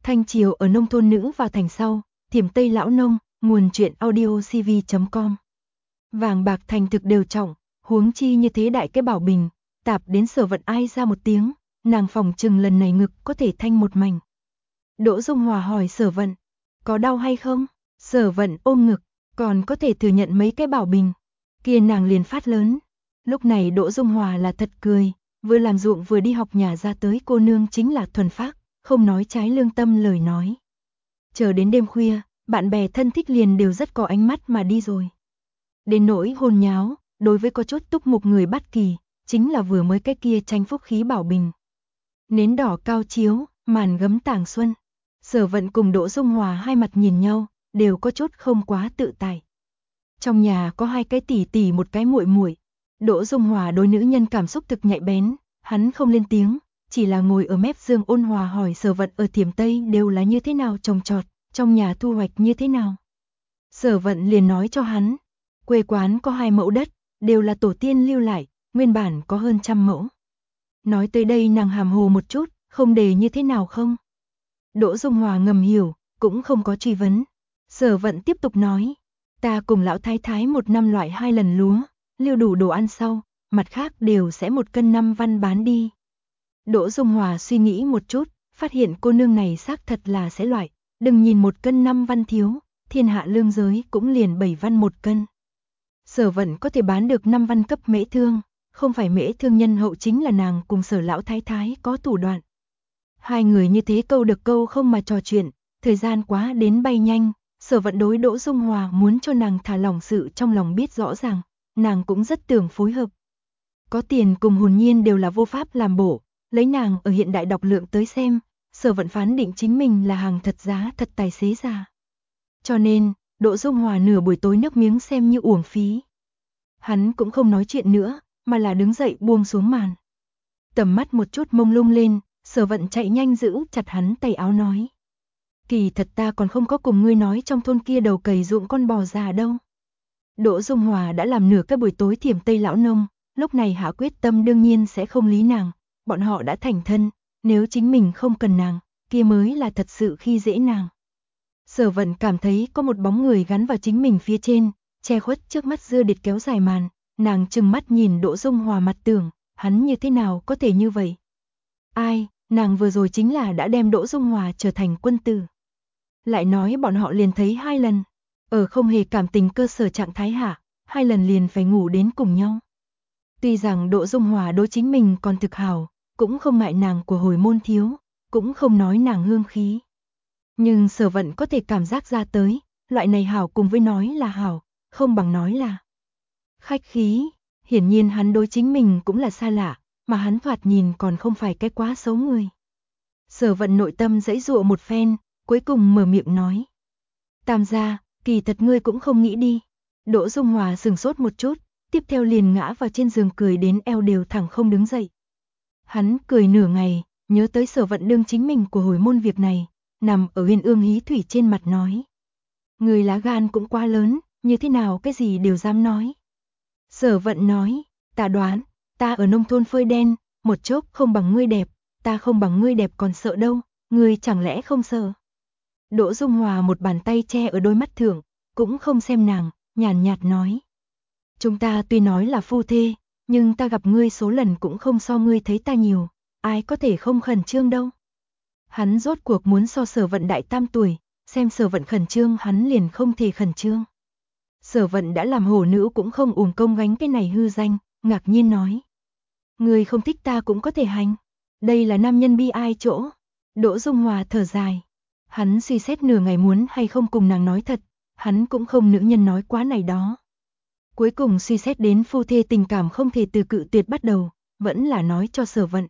Thanh Triều ở nông thôn nữ vào thành sau, Thiểm Tây lão nông, nguồn truyện audio cv.com. Vàng bạc thành thực đều trọng, huống chi như thế đại cái Bảo Bình, tạp đến Sở Vận ai ra một tiếng, nàng phòng chừng lần này ngực có thể thanh một mảnh. Đỗ Dung Hòa hỏi Sở Vận, có đau hay không? Sở Vận ôm ngực, còn có thể thừa nhận mấy cái Bảo Bình. Kia nàng liền phát lớn. Lúc này Đỗ Dung Hòa là thật cười, vừa làm ruộng vừa đi học nhà ra tới cô nương chính là thuần phác, không nói trái lương tâm lời nói. Chờ đến đêm khuya, bạn bè thân thích liền đều rất có ánh mắt mà đi rồi. Đến nỗi hôn nháo, đối với có chút túc mục người bắt kỳ, chính là vừa mới cái kia tranh phúc khí Bảo Bình. Nến đỏ cao chiếu, màn gấm tàng xuân. Sở Vận cùng Đỗ Dung Hòa hai mặt nhìn nhau, đều có chút không quá tự tại. Trong nhà có hai cái tỷ tỷ một cái muội muội. Đỗ Dung Hòa đối nữ nhân cảm xúc thực nhạy bén, hắn không lên tiếng, chỉ là ngồi ở mép giường ôn hòa hỏi Sở Vận ở Thiểm Tây đều là như thế nào trồng trọt, trong nhà thu hoạch như thế nào. Sở Vận liền nói cho hắn, quê quán có 2 mẫu đất, đều là tổ tiên lưu lại, nguyên bản có hơn 100 mẫu. Nói tới đây nàng hàm hồ một chút, không đề như thế nào không. Đỗ Dung Hòa ngầm hiểu, cũng không có truy vấn. Sở Vận tiếp tục nói, ta cùng lão thái thái một năm loại 2 lần lúa, lưu đủ đồ ăn sau, mặt khác đều sẽ 1 cân 5 văn bán đi. Đỗ Dung Hòa suy nghĩ một chút, phát hiện cô nương này xác thật là sẽ loại, đừng nhìn 1 cân 5 văn thiếu, thiên hạ lương giới cũng liền 7 văn 1 cân. Sở Vận có thể bán được 5 văn cấp mễ thương, không phải mễ thương nhân hậu chính là nàng cùng Sở lão thái thái có thủ đoạn. Hai người như thế câu được câu không mà trò chuyện, thời gian quá đến bay nhanh, Sở Vận đối Đỗ Dung Hòa muốn cho nàng thả lỏng sự trong lòng biết rõ ràng, nàng cũng rất tưởng phối hợp. Có tiền cùng hồn nhiên đều là vô pháp làm bổ, lấy nàng ở hiện đại đọc lượng tới xem, Sở Vận phán định chính mình là hàng thật giá thật tài xế già. Cho nên, Đỗ Dung Hòa nửa buổi tối nước miếng xem như uổng phí. Hắn cũng không nói chuyện nữa, mà là đứng dậy buông xuống màn. Tầm mắt một chút mông lung lên, Sở Vận chạy nhanh giữ chặt hắn tay áo nói. Kỳ thật ta còn không có cùng ngươi nói trong thôn kia đầu cày ruộng con bò già đâu. Đỗ Dung Hòa đã làm nửa cái buổi tối Thiểm Tây lão nông, lúc này hạ quyết tâm đương nhiên sẽ không lý nàng, bọn họ đã thành thân, nếu chính mình không cần nàng, kia mới là thật sự khi dễ nàng. Sở Vận cảm thấy có một bóng người gắn vào chính mình phía trên, che khuất trước mắt dưa điệt kéo dài màn, nàng trừng mắt nhìn Đỗ Dung Hòa mặt tưởng, hắn như thế nào có thể như vậy? Ai, nàng vừa rồi chính là đã đem Đỗ Dung Hòa trở thành quân tử. Lại nói bọn họ liền thấy 2 lần, ở không hề cảm tình cơ sở trạng thái hạ, 2 lần liền phải ngủ đến cùng nhau. Tuy rằng Đỗ Dung Hòa đối chính mình còn thực hảo, cũng không ngại nàng của hồi môn thiếu, cũng không nói nàng hương khí. Nhưng Sở Vận có thể cảm giác ra tới, loại này hảo cùng với nói là hảo, không bằng nói là khách khí. Hiển nhiên hắn đối chính mình cũng là xa lạ, mà hắn thoạt nhìn còn không phải cái quá xấu người. Sở Vận nội tâm giãy giụa một phen, cuối cùng mở miệng nói. Tam gia, kỳ thật ngươi cũng không nghĩ đi. Đỗ Dung Hòa sừng sốt một chút, tiếp theo liền ngã vào trên giường cười đến eo đều thẳng không đứng dậy. Hắn cười nửa ngày, nhớ tới Sở Vận đương chính mình của hồi môn việc này, nằm ở Uyên Ương Hí Thủy trên mặt nói. Người lá gan cũng quá lớn, như thế nào cái gì đều dám nói. Sở Vận nói, ta đoán, ta ở nông thôn phơi đen, một chốc không bằng ngươi đẹp, ta không bằng ngươi đẹp còn sợ đâu, ngươi chẳng lẽ không sợ. Đỗ Dung Hòa một bàn tay che ở đôi mắt thượng, cũng không xem nàng, nhàn nhạt nói. Chúng ta tuy nói là phu thê, nhưng ta gặp ngươi số lần cũng không so ngươi thấy ta nhiều, ai có thể không khẩn trương đâu. Hắn rốt cuộc muốn so Sở Vận đại 3 tuổi, xem Sở Vận khẩn trương hắn liền không thể khẩn trương. Sở Vận đã làm hổ nữ cũng không uổng công gánh cái này hư danh, ngạc nhiên nói. Người không thích ta cũng có thể hành, đây là nam nhân bi ai chỗ. Đỗ Dung Hòa thở dài. Hắn suy xét nửa ngày muốn hay không cùng nàng nói thật, hắn cũng không nữ nhân nói quá này đó. Cuối cùng suy xét đến phu thê tình cảm không thể từ cự tuyệt bắt đầu, vẫn là nói cho Sở Vận.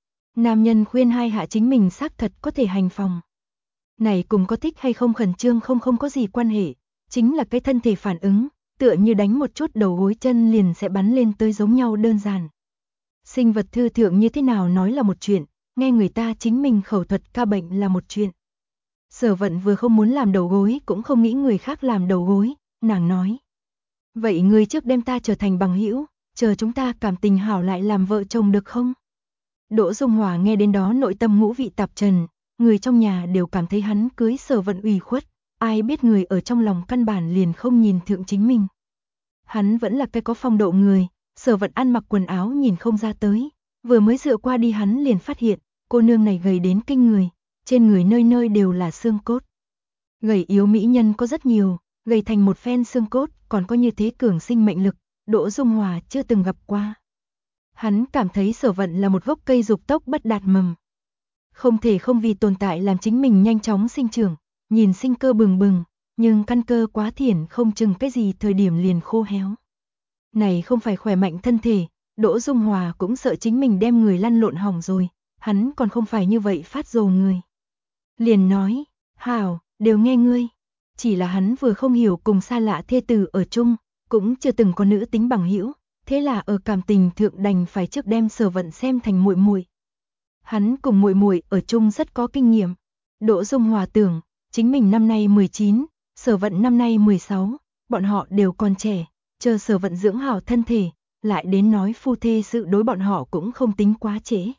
Nam nhân khuyên hai hạ chính mình xác thật có thể hành phòng. Này cùng có thích hay không khẩn trương không có gì quan hệ, chính là cái thân thể phản ứng, tựa như đánh một chút đầu gối chân liền sẽ bắn lên tới giống nhau đơn giản. Sinh vật thư thượng như thế nào nói là một chuyện, nghe người ta chính mình khẩu thuật ca bệnh là một chuyện. Sở Vận vừa không muốn làm đầu gối cũng không nghĩ người khác làm đầu gối, nàng nói. Vậy người trước đem ta trở thành bằng hữu, chờ chúng ta cảm tình hảo lại làm vợ chồng được không? Đỗ Dung Hòa nghe đến đó nội tâm ngũ vị tạp trần, người trong nhà đều cảm thấy hắn cưới Sở Vận ủy khuất, ai biết người ở trong lòng căn bản liền không nhìn thượng chính mình. Hắn vẫn là cái có phong độ người, Sở Vận ăn mặc quần áo nhìn không ra tới, vừa mới dựa qua đi hắn liền phát hiện, cô nương này gầy đến kinh người, trên người nơi nơi đều là xương cốt. Gầy yếu mỹ nhân có rất nhiều, gầy thành một phen xương cốt, còn có như thế cường sinh mệnh lực, Đỗ Dung Hòa chưa từng gặp qua. Hắn cảm thấy Sở Vận là một gốc cây dục tốc bất đạt mầm. Không thể không vì tồn tại làm chính mình nhanh chóng sinh trưởng, nhìn sinh cơ bừng bừng, nhưng căn cơ quá thiển không chừng cái gì thời điểm liền khô héo. Này không phải khỏe mạnh thân thể, Đỗ Dung Hòa cũng sợ chính mình đem người lăn lộn hỏng rồi, hắn còn không phải như vậy phát rồ người. Liền nói, hảo, đều nghe ngươi. Chỉ là hắn vừa không hiểu cùng xa lạ thê tử ở chung, cũng chưa từng có nữ tính bằng hữu, thế là ở cảm tình thượng đành phải trước đem Sở Vận xem thành muội muội. Hắn cùng muội muội ở chung rất có kinh nghiệm. Đỗ Dung Hòa tưởng, chính mình năm nay 19, Sở Vận năm nay 16, bọn họ đều còn trẻ, chờ Sở Vận dưỡng hảo thân thể, lại đến nói phu thê sự đối bọn họ cũng không tính quá trễ.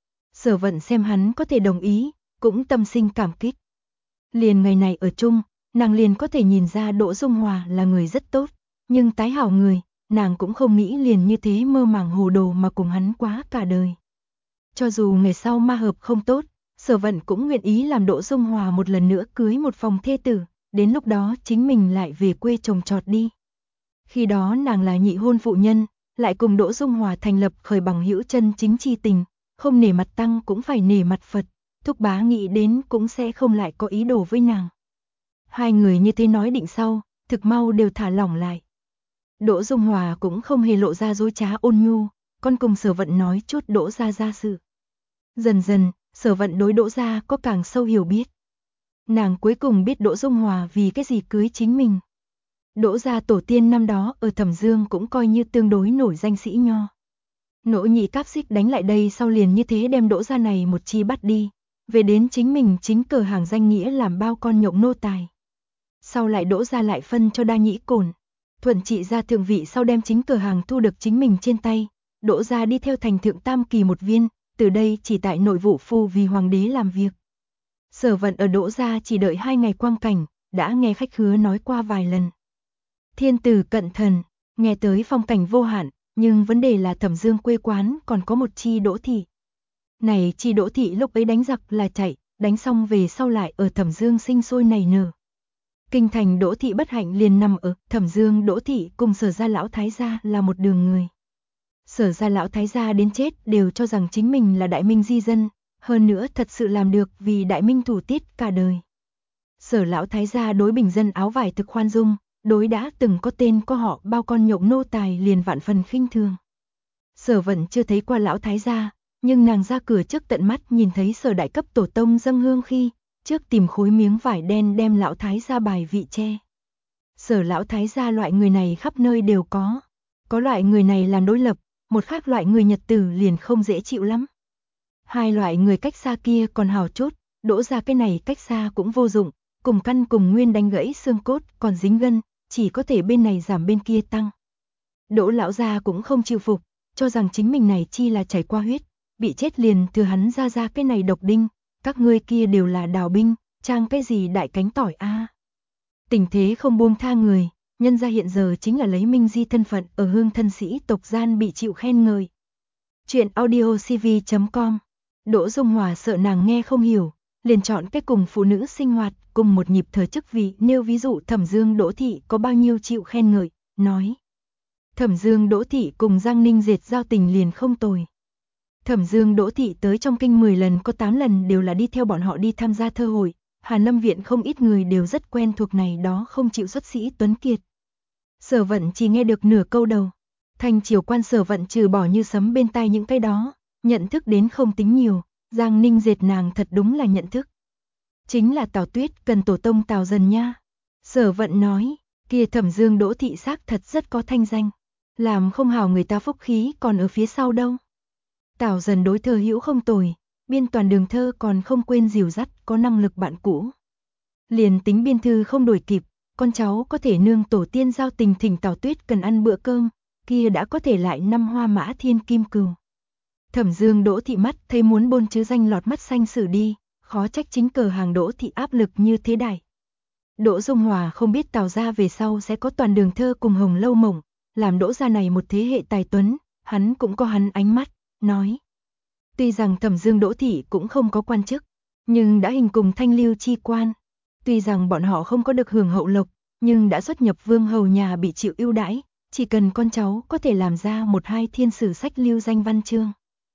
Sở Vận xem hắn có thể đồng ý, cũng tâm sinh cảm kích. Liền ngày này ở chung, nàng liền có thể nhìn ra Đỗ Dung Hòa là người rất tốt, nhưng tái hảo người, nàng cũng không nghĩ liền như thế mơ màng hồ đồ mà cùng hắn quá cả đời. Cho dù ngày sau ma hợp không tốt, Sở Vận cũng nguyện ý làm Đỗ Dung Hòa một lần nữa cưới một phòng thê tử, đến lúc đó chính mình lại về quê trồng trọt đi. Khi đó nàng là nhị hôn phụ nhân, lại cùng Đỗ Dung Hòa thành lập khởi bằng hữu chân chính chi tình, không nể mặt tăng cũng phải nể mặt Phật, Thúc Bá nghĩ đến cũng sẽ không lại có ý đồ với nàng. Hai người như thế nói định sau, thực mau đều thả lỏng lại. Đỗ Dung Hòa cũng không hề lộ ra dối trá ôn nhu, con cùng Sở Vận nói chút Đỗ gia sự. Dần dần, Sở Vận đối Đỗ gia có càng sâu hiểu biết. Nàng cuối cùng biết Đỗ Dung Hòa vì cái gì cưới chính mình. Đỗ gia tổ tiên năm đó ở Thẩm Dương cũng coi như tương đối nổi danh sĩ nho. Nỗ nhị cáp xích đánh lại đây sau liền như thế đem Đỗ gia này một chi bắt đi, về đến chính mình chính cờ hàng danh nghĩa làm bao con nhộng nô tài. Sau lại Đỗ gia lại phân cho Đa Nhĩ Cổn, thuận trị gia thượng vị sau đem chính cờ hàng thu được chính mình trên tay, Đỗ gia đi theo thành thượng tam kỳ một viên, từ đây chỉ tại nội vụ phu vì hoàng đế làm việc. Sở Vận ở Đỗ gia chỉ đợi 2 ngày quang cảnh, đã nghe khách khứa nói qua vài lần. Thiên tử cận thần, nghe tới phong cảnh vô hạn, nhưng vấn đề là Thẩm Dương quê quán còn có một chi Đỗ thị. Này chi Đỗ thị lúc ấy đánh giặc là chạy, đánh xong về sau lại ở Thẩm Dương sinh sôi nảy nở. Kinh thành Đỗ thị bất hạnh liền nằm ở Thẩm Dương. Đỗ thị cùng Sở gia lão thái gia là một đường người. Sở gia lão thái gia đến chết đều cho rằng chính mình là đại minh di dân, hơn nữa thật sự làm được vì đại minh thủ tiết cả đời. Sở lão thái gia đối bình dân áo vải thực khoan dung, đối đã từng có tên có họ bao con nhộng nô tài liền vạn phần khinh thường. Sở Vận chưa thấy qua lão thái gia, nhưng nàng ra cửa trước tận mắt nhìn thấy Sở đại cấp tổ tông dâng hương khi, trước tìm khối miếng vải đen đem lão thái gia bài vị che. Sở lão thái gia loại người này khắp nơi đều có loại người này làm đối lập, một khác loại người nhật tử liền không dễ chịu lắm. Hai loại người cách xa kia còn hào chút, Đỗ gia cái này cách xa cũng vô dụng, cùng căn cùng nguyên đánh gãy xương cốt, còn dính gân, chỉ có thể bên này giảm bên kia tăng. Đỗ lão gia cũng không chịu phục, cho rằng chính mình này chi là chảy qua huyết, bị chết liền thừa hắn ra cái này độc đinh, các ngươi kia đều là đào binh, trang cái gì đại cánh tỏi a. Tình thế không buông tha người, nhân gia hiện giờ chính là lấy minh di thân phận ở hương thân sĩ tộc gian bị chịu khen ngợi. Chuyện audio cv.com. Đỗ Dung Hòa sợ nàng nghe không hiểu, liền chọn cái cùng phụ nữ sinh hoạt, cùng một nhịp thời chức vị, nêu ví dụ Thẩm Dương Đỗ thị có bao nhiêu chịu khen ngợi, nói. Thẩm Dương Đỗ thị cùng Giang Ninh Dệt giao tình liền không tồi. Thẩm Dương Đỗ thị tới trong kinh 10 lần có 8 lần đều là đi theo bọn họ đi tham gia thơ hội, Hàn Lâm viện không ít người đều rất quen thuộc này đó không chịu xuất sĩ tuấn kiệt. Sở Vận chỉ nghe được nửa câu đầu. Thành triều quan Sở Vận trừ bỏ như sấm bên tai những cái đó, nhận thức đến không tính nhiều, Giang Ninh Dệt nàng thật đúng là nhận thức. Chính là Tào Tuyết cần tổ tông Tào Dần nha. Sở Vận nói, kia Thẩm Dương Đỗ thị xác thật rất có thanh danh, làm không hảo người ta phúc khí còn ở phía sau đâu. Tào Dần đối thơ hữu không tồi, biên toàn đường thơ còn không quên dìu dắt, có năng lực bạn cũ. Liền tính biên thư không đổi kịp, con cháu có thể nương tổ tiên giao tình thỉnh Tào Tuyết cần ăn bữa cơm, kia đã có thể lại năm hoa mã thiên kim cừu. Thẩm Dương Đỗ thị mắt thấy muốn bôn chứ danh lọt mắt xanh xử đi, khó trách chính cửa hàng Đỗ thị áp lực như thế đại. Đỗ Dung Hòa không biết Tào gia về sau sẽ có toàn đường thơ cùng Hồng Lâu Mộng, làm Đỗ gia này một thế hệ tài tuấn, hắn cũng có hắn ánh mắt, nói. Tuy rằng Thẩm Dương Đỗ thị cũng không có quan chức, nhưng đã hình cùng thanh lưu chi quan. Tuy rằng bọn họ không có được hưởng hậu lộc, nhưng đã xuất nhập vương hầu nhà bị chịu ưu đãi, chỉ cần con cháu có thể làm ra một hai thiên sử sách lưu danh văn chương.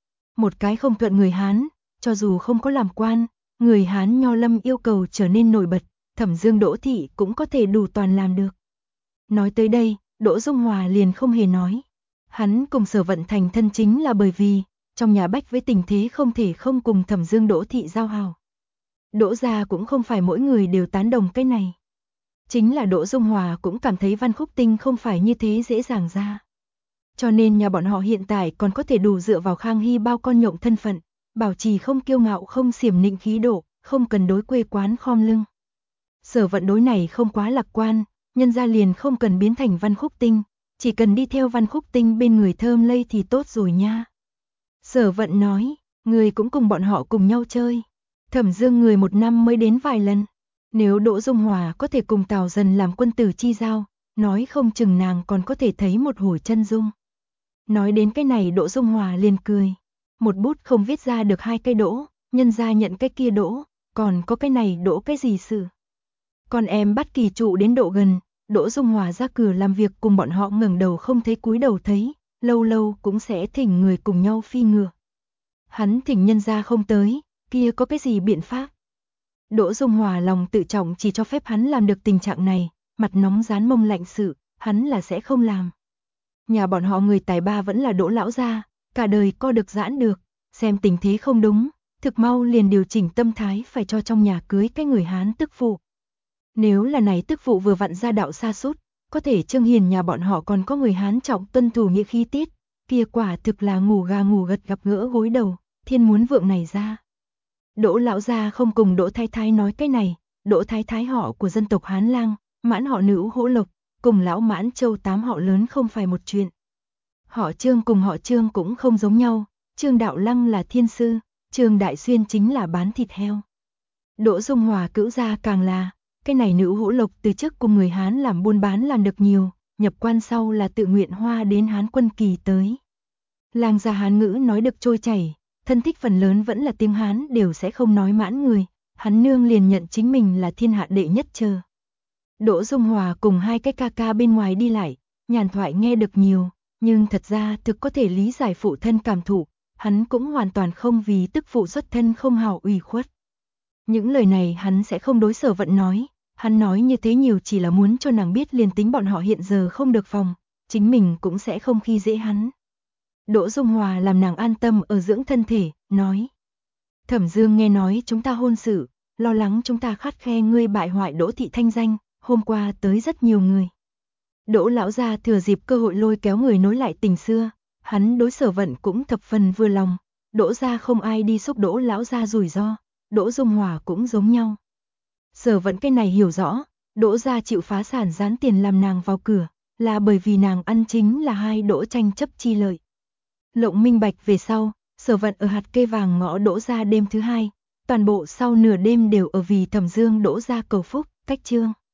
Một cái không thuận người Hán, cho dù không có làm quan, người Hán nho lâm yêu cầu trở nên nổi bật, Thẩm Dương Đỗ thị cũng có thể đủ toàn làm được. Nói tới đây, Đỗ Dung Hòa liền không hề nói. Hắn cùng Sở Vận thành thân chính là bởi vì, trong nhà bách với tình thế không thể không cùng Thẩm Dương Đỗ thị giao hảo. Đỗ gia cũng không phải mỗi người đều tán đồng cái này. Chính là Đỗ Dung Hòa cũng cảm thấy Văn Khúc Tinh không phải như thế dễ dàng ra. Cho nên nhà bọn họ hiện tại còn có thể đủ dựa vào Khang Hy bao con nhộng thân phận, bảo trì không kiêu ngạo không xiểm nịnh khí độ, không cần đối quê quán khom lưng. Sở Vận đối này không quá lạc quan, nhân gia liền không cần biến thành Văn Khúc Tinh, chỉ cần đi theo Văn Khúc Tinh bên người thơm lây thì tốt rồi nha. Sở Vận nói, người cũng cùng bọn họ cùng nhau chơi. Thẩm Dương người một năm mới đến vài lần. Nếu Đỗ Dung Hòa có thể cùng Tào Dần làm quân tử chi giao, nói không chừng nàng còn có thể thấy một hồi chân dung. Nói đến cái này Đỗ Dung Hòa liền cười. Một bút không viết ra được hai cái đỗ, nhân gia nhận cái kia đỗ, còn có cái này đỗ cái gì sự. Con em bắt kỳ trụ đến độ gần, Đỗ Dung Hòa ra cửa làm việc cùng bọn họ ngẩng đầu không thấy cúi đầu thấy, lâu lâu cũng sẽ thỉnh người cùng nhau phi ngựa. Hắn thỉnh nhân gia không tới, kia có cái gì biện pháp. Đỗ Dung Hòa lòng tự trọng chỉ cho phép hắn làm được tình trạng này, mặt nóng rán mông lạnh sự, hắn là sẽ không làm. Nhà bọn họ người tài ba vẫn là Đỗ lão gia, cả đời co được giãn được, xem tình thế không đúng, thực mau liền điều chỉnh tâm thái phải cho trong nhà cưới cái người Hán tức phụ. Nếu là này tức phụ vừa vặn gia đạo xa sút, có thể trương hiền nhà bọn họ còn có người Hán trọng tuân thủ nghĩa khí tiết, kia quả thực là ngủ gà ngủ gật gặp gỡ gối đầu, thiên muốn vượng này ra. Đỗ lão gia không cùng Đỗ Thái Thái nói cái này, Đỗ Thái Thái họ của dân tộc Hán Lang, Mãn họ nữ Hỗ Lộc, cùng lão Mãn Châu Tám họ lớn không phải một chuyện. Họ Trương cùng họ Trương cũng không giống nhau, Trương Đạo Lăng là thiên sư, Trương Đại Xuyên chính là bán thịt heo. Đỗ Dung Hòa cữu gia càng là, cái này nữ Hỗ Lộc từ trước cùng người Hán làm buôn bán làm được nhiều, nhập quan sau là tự nguyện hoa đến Hán Quân Kỳ tới. Lang gia Hán ngữ nói được trôi chảy, thân thích phần lớn vẫn là tiếng Hán đều sẽ không nói mãn người, hắn nương liền nhận chính mình là thiên hạ đệ nhất chờ. Đỗ Dung Hòa cùng hai cái ca ca bên ngoài đi lại, nhàn thoại nghe được nhiều, nhưng thật ra thực có thể lý giải phụ thân cảm thụ, hắn cũng hoàn toàn không vì tức phụ xuất thân không hảo ủy khuất. Những lời này hắn sẽ không đối Sở Vận nói, hắn nói như thế nhiều chỉ là muốn cho nàng biết liền tính bọn họ hiện giờ không được phòng, chính mình cũng sẽ không khi dễ hắn. Đỗ Dung Hòa làm nàng an tâm ở dưỡng thân thể, nói. Thẩm Dương nghe nói chúng ta hôn sự, lo lắng chúng ta khắt khe ngươi bại hoại Đỗ thị thanh danh, hôm qua tới rất nhiều người. Đỗ lão gia thừa dịp cơ hội lôi kéo người nối lại tình xưa, hắn đối Sở Vận cũng thập phần vừa lòng, Đỗ gia không ai đi xúc Đỗ lão gia rủi ro, Đỗ Dung Hòa cũng giống nhau. Sở Vận cái này hiểu rõ, Đỗ gia chịu phá sản gián tiền làm nàng vào cửa, là bởi vì nàng ăn chính là hai Đỗ tranh chấp chi lợi. Lộng minh bạch về sau, Sở Vận ở hạt kê vàng ngõ Đỗ gia đêm thứ hai, toàn bộ sau nửa đêm đều ở vì Thẩm Dương Đỗ gia cầu phúc, cách chương.